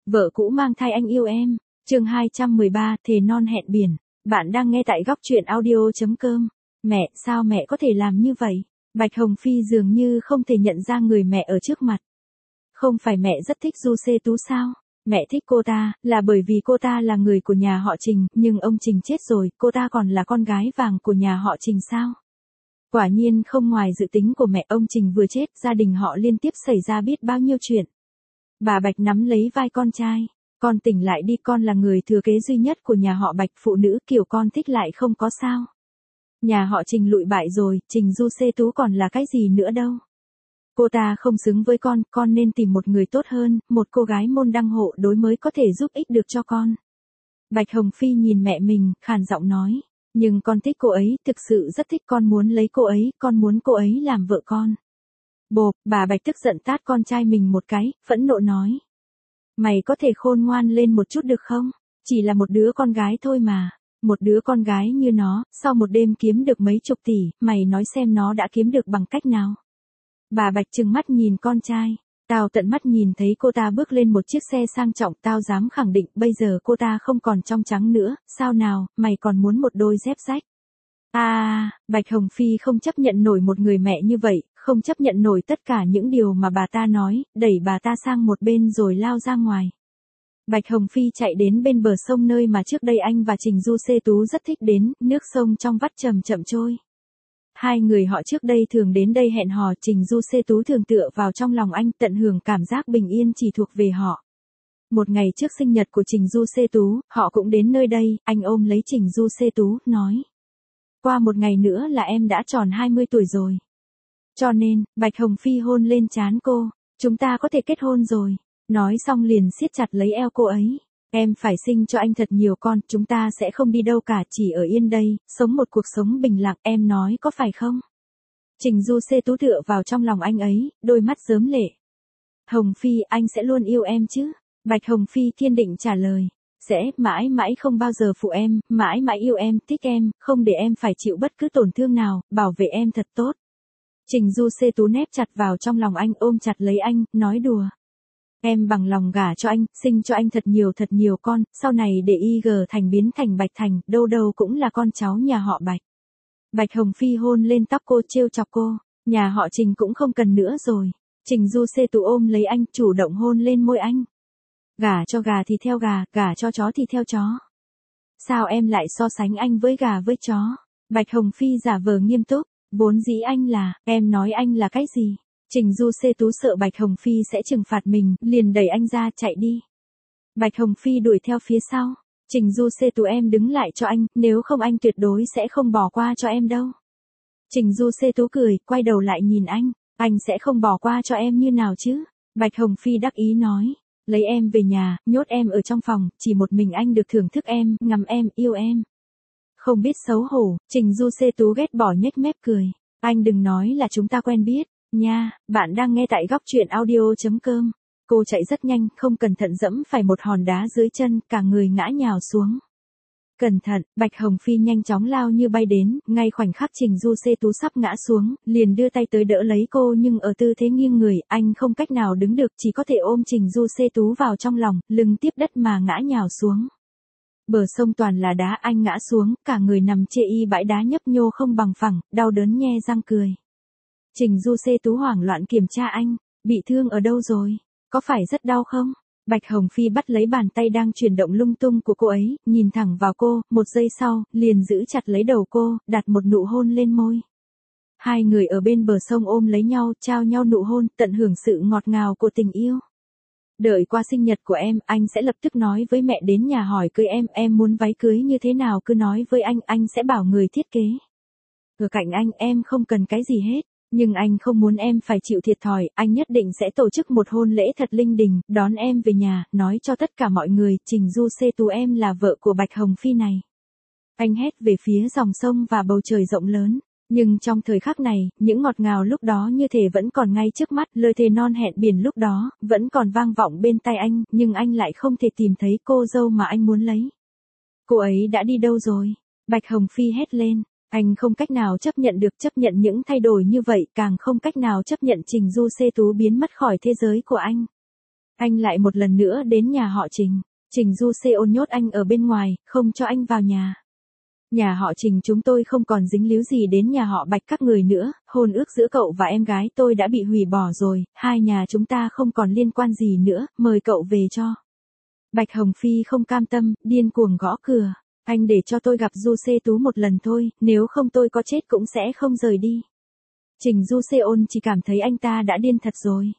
Vợ cũ mang thai anh yêu em. Chương 213, thề non hẹn biển. Bạn đang nghe tại góc truyện audio.com. Mẹ, sao mẹ có thể làm như vậy? Bạch Hồng Phi dường như không thể nhận ra người mẹ ở trước mặt. Không phải mẹ rất thích Du Xê Tú sao? Mẹ thích cô ta, là bởi vì cô ta là người của nhà họ Trình, nhưng ông Trình chết rồi, cô ta còn là con gái vàng của nhà họ Trình sao? Quả nhiên không ngoài dự tính của mẹ, ông Trình vừa chết, gia đình họ liên tiếp xảy ra biết bao nhiêu chuyện. Bà Bạch nắm lấy vai con trai. Con tỉnh lại đi, con là người thừa kế duy nhất của nhà họ Bạch, phụ nữ kiểu con thích lại không có sao. Nhà họ Trình lụi bại rồi, Trình Du Xê Tú còn là cái gì nữa đâu. Cô ta không xứng với con nên tìm một người tốt hơn, một cô gái môn đăng hộ đối mới có thể giúp ích được cho con. Bạch Hồng Phi nhìn mẹ mình, khàn giọng nói. Nhưng con thích cô ấy, thực sự rất thích, con muốn lấy cô ấy, con muốn cô ấy làm vợ con. Bộp, bà Bạch tức giận tát con trai mình một cái, phẫn nộ nói. Mày có thể khôn ngoan lên một chút được không? Chỉ là một đứa con gái thôi mà. Một đứa con gái như nó, sau một đêm kiếm được mấy chục tỷ, mày nói xem nó đã kiếm được bằng cách nào? Bà Bạch trừng mắt nhìn con trai. Tao tận mắt nhìn thấy cô ta bước lên một chiếc xe sang trọng, tao dám khẳng định bây giờ cô ta không còn trong trắng nữa, sao nào, mày còn muốn một đôi dép rách? Bạch Hồng Phi không chấp nhận nổi một người mẹ như vậy, không chấp nhận nổi tất cả những điều mà bà ta nói, đẩy bà ta sang một bên rồi lao ra ngoài. Bạch Hồng Phi chạy đến bên bờ sông nơi mà trước đây anh và Trình Du Xê Tú rất thích đến, nước sông trong vắt chậm chậm trôi. Hai người họ trước đây thường đến đây hẹn hò, Trình Du Xê Tú thường tựa vào trong lòng anh, tận hưởng cảm giác bình yên chỉ thuộc về họ. Một ngày trước sinh nhật của Trình Du Xê Tú, họ cũng đến nơi đây, anh ôm lấy Trình Du Xê Tú, nói. Qua một ngày nữa là em đã tròn 20 tuổi rồi. Cho nên, Bạch Hồng Phi hôn lên trán cô, chúng ta có thể kết hôn rồi. Nói xong liền siết chặt lấy eo cô ấy. Em phải sinh cho anh thật nhiều con, chúng ta sẽ không đi đâu cả, chỉ ở yên đây, sống một cuộc sống bình lặng, em nói có phải không? Trình Du Xê Tú tựa vào trong lòng anh ấy, đôi mắt rớm lệ. Hồng Phi, anh sẽ luôn yêu em chứ? Bạch Hồng Phi kiên định trả lời. Sẽ, mãi mãi không bao giờ phụ em, mãi mãi yêu em, thích em, không để em phải chịu bất cứ tổn thương nào, bảo vệ em thật tốt. Trình Du Xê Tú nép chặt vào trong lòng anh, ôm chặt lấy anh, nói đùa. Em bằng lòng gả cho anh, sinh cho anh thật nhiều con, sau này để IG Thành biến thành Bạch Thành, đâu đâu cũng là con cháu nhà họ Bạch. Bạch Hồng Phi hôn lên tóc cô, trêu chọc cô, nhà họ Trình cũng không cần nữa rồi. Trình Du Xê Tú ôm lấy anh, chủ động hôn lên môi anh. Gả cho gà thì theo gà, gả cho chó thì theo chó. Sao em lại so sánh anh với gà với chó? Bạch Hồng Phi giả vờ nghiêm túc, vốn dĩ anh là, em nói anh là cái gì? Trình Du Xê Tú sợ Bạch Hồng Phi sẽ trừng phạt mình, liền đẩy anh ra, chạy đi. Bạch Hồng Phi đuổi theo phía sau. Trình Du Xê Tú, em đứng lại cho anh, nếu không anh tuyệt đối sẽ không bỏ qua cho em đâu. Trình Du Xê Tú cười, quay đầu lại nhìn anh sẽ không bỏ qua cho em như nào chứ? Bạch Hồng Phi đắc ý nói, lấy em về nhà, nhốt em ở trong phòng, chỉ một mình anh được thưởng thức em, ngắm em, yêu em. Không biết xấu hổ, Trình Du Xê Tú ghét bỏ nhếch mép cười. Anh đừng nói là chúng ta quen biết. Nha, bạn đang nghe tại góc truyện audio.com. Cô chạy rất nhanh, không cẩn thận dẫm phải một hòn đá dưới chân, cả người ngã nhào xuống. Cẩn thận, Bạch Hồng Phi nhanh chóng lao như bay đến, ngay khoảnh khắc Trình Du Xê Tú sắp ngã xuống, liền đưa tay tới đỡ lấy cô, nhưng ở tư thế nghiêng người, anh không cách nào đứng được, chỉ có thể ôm Trình Du Xê Tú vào trong lòng, lưng tiếp đất mà ngã nhào xuống. Bờ sông toàn là đá, anh ngã xuống, cả người nằm chê y bãi đá nhấp nhô không bằng phẳng, đau đớn nhe răng cười. Trình Du Xê Tú hoảng loạn kiểm tra anh, bị thương ở đâu rồi? Có phải rất đau không? Bạch Hồng Phi bắt lấy bàn tay đang chuyển động lung tung của cô ấy, nhìn thẳng vào cô, một giây sau, liền giữ chặt lấy đầu cô, đặt một nụ hôn lên môi. Hai người ở bên bờ sông ôm lấy nhau, trao nhau nụ hôn, tận hưởng sự ngọt ngào của tình yêu. Đợi qua sinh nhật của em, anh sẽ lập tức nói với mẹ đến nhà hỏi cưới em muốn váy cưới như thế nào cứ nói với anh sẽ bảo người thiết kế. Ở cạnh anh, em không cần cái gì hết. Nhưng anh không muốn em phải chịu thiệt thòi, anh nhất định sẽ tổ chức một hôn lễ thật linh đình, đón em về nhà, nói cho tất cả mọi người, Trình Du Xê Tú em là vợ của Bạch Hồng Phi này. Anh hét về phía dòng sông và bầu trời rộng lớn. Nhưng trong thời khắc này, những ngọt ngào lúc đó như thể vẫn còn ngay trước mắt, lời thề non hẹn biển lúc đó, vẫn còn vang vọng bên tai anh, nhưng anh lại không thể tìm thấy cô dâu mà anh muốn lấy. Cô ấy đã đi đâu rồi? Bạch Hồng Phi hét lên. Anh không cách nào chấp nhận những thay đổi như vậy, càng không cách nào chấp nhận Trình Du Xê Tú biến mất khỏi thế giới của anh. Anh lại một lần nữa đến nhà họ Trình. Trình Du Seon nhốt anh ở bên ngoài, không cho anh vào nhà. Nhà họ Trình chúng tôi không còn dính líu gì đến nhà họ Bạch các người nữa, hôn ước giữa cậu và em gái tôi đã bị hủy bỏ rồi, hai nhà chúng ta không còn liên quan gì nữa, mời cậu về cho. Bạch Hồng Phi không cam tâm, điên cuồng gõ cửa. Anh để cho tôi gặp Du Se Tú một lần thôi, nếu không tôi có chết cũng sẽ không rời đi. Trình Du Seon chỉ cảm thấy anh ta đã điên thật rồi.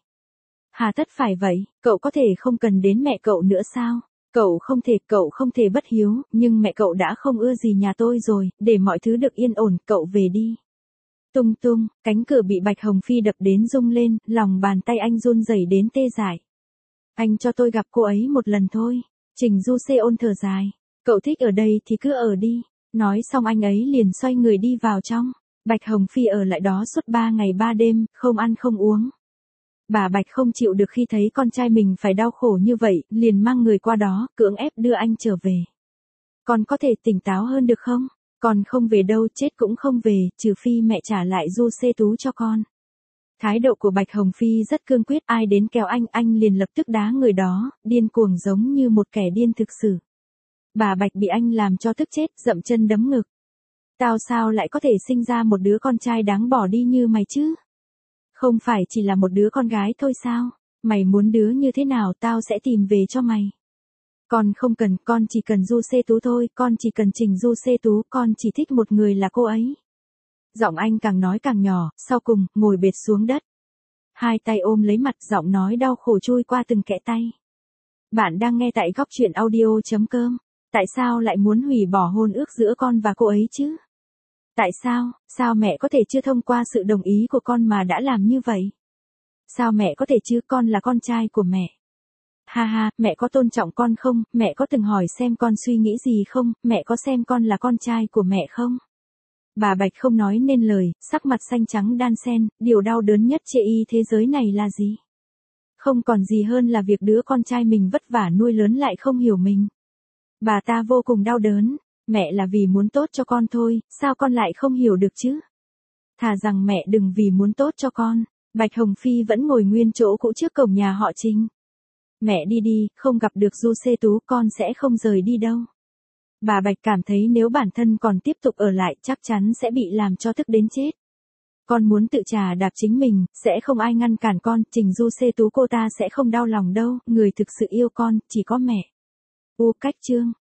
Hà tất phải vậy, cậu có thể không cần đến mẹ cậu nữa sao? Cậu không thể bất hiếu, nhưng mẹ cậu đã không ưa gì nhà tôi rồi, để mọi thứ được yên ổn, cậu về đi. Tung tung, cánh cửa bị Bạch Hồng Phi đập đến rung lên, lòng bàn tay anh run rẩy đến tê dại. Anh cho tôi gặp cô ấy một lần thôi. Trình Du Seon thở dài. Cậu thích ở đây thì cứ ở đi. Nói xong anh ấy liền xoay người đi vào trong. Bạch Hồng Phi ở lại đó suốt 3 ngày 3 đêm, không ăn không uống. Bà Bạch không chịu được khi thấy con trai mình phải đau khổ như vậy, liền mang người qua đó, cưỡng ép đưa anh trở về. Con có thể tỉnh táo hơn được không? Con không về đâu, chết cũng không về, trừ phi mẹ trả lại Du Se Tú cho con. Thái độ của Bạch Hồng Phi rất cương quyết, ai đến kéo anh liền lập tức đá người đó, điên cuồng giống như một kẻ điên thực sự. Bà Bạch bị anh làm cho tức chết, dậm chân đấm ngực. Tao sao lại có thể sinh ra một đứa con trai đáng bỏ đi như mày chứ? Không phải chỉ là một đứa con gái thôi sao? Mày muốn đứa như thế nào tao sẽ tìm về cho mày. Con không cần, con chỉ cần Du Se Tú thôi, con chỉ cần Trình Du Se Tú, con chỉ thích một người là cô ấy. Giọng anh càng nói càng nhỏ, sau cùng, ngồi bệt xuống đất. Hai tay ôm lấy mặt, giọng nói đau khổ chui qua từng kẽ tay. Bạn đang nghe tại góc truyện audio.com. Tại sao lại muốn hủy bỏ hôn ước giữa con và cô ấy chứ? Tại sao mẹ có thể chưa thông qua sự đồng ý của con mà đã làm như vậy? Sao mẹ có thể chứ, con là con trai của mẹ. Ha ha, mẹ có tôn trọng con không, mẹ có từng hỏi xem con suy nghĩ gì không, mẹ có xem con là con trai của mẹ không? Bà Bạch không nói nên lời, sắc mặt xanh trắng đan xen, điều đau đớn nhất trên thế giới này là gì? Không còn gì hơn là việc đứa con trai mình vất vả nuôi lớn lại không hiểu mình. Bà ta vô cùng đau đớn, mẹ là vì muốn tốt cho con thôi, sao con lại không hiểu được chứ? Thà rằng mẹ đừng vì muốn tốt cho con. Bạch Hồng Phi vẫn ngồi nguyên chỗ cũ trước cổng nhà họ Trình. Mẹ đi đi, không gặp được Du Se Tú con sẽ không rời đi đâu. Bà Bạch cảm thấy nếu bản thân còn tiếp tục ở lại chắc chắn sẽ bị làm cho tức đến chết. Con muốn tự chà đạp chính mình, sẽ không ai ngăn cản con, Trình Du Se Tú cô ta sẽ không đau lòng đâu, người thực sự yêu con, chỉ có mẹ. Cách chương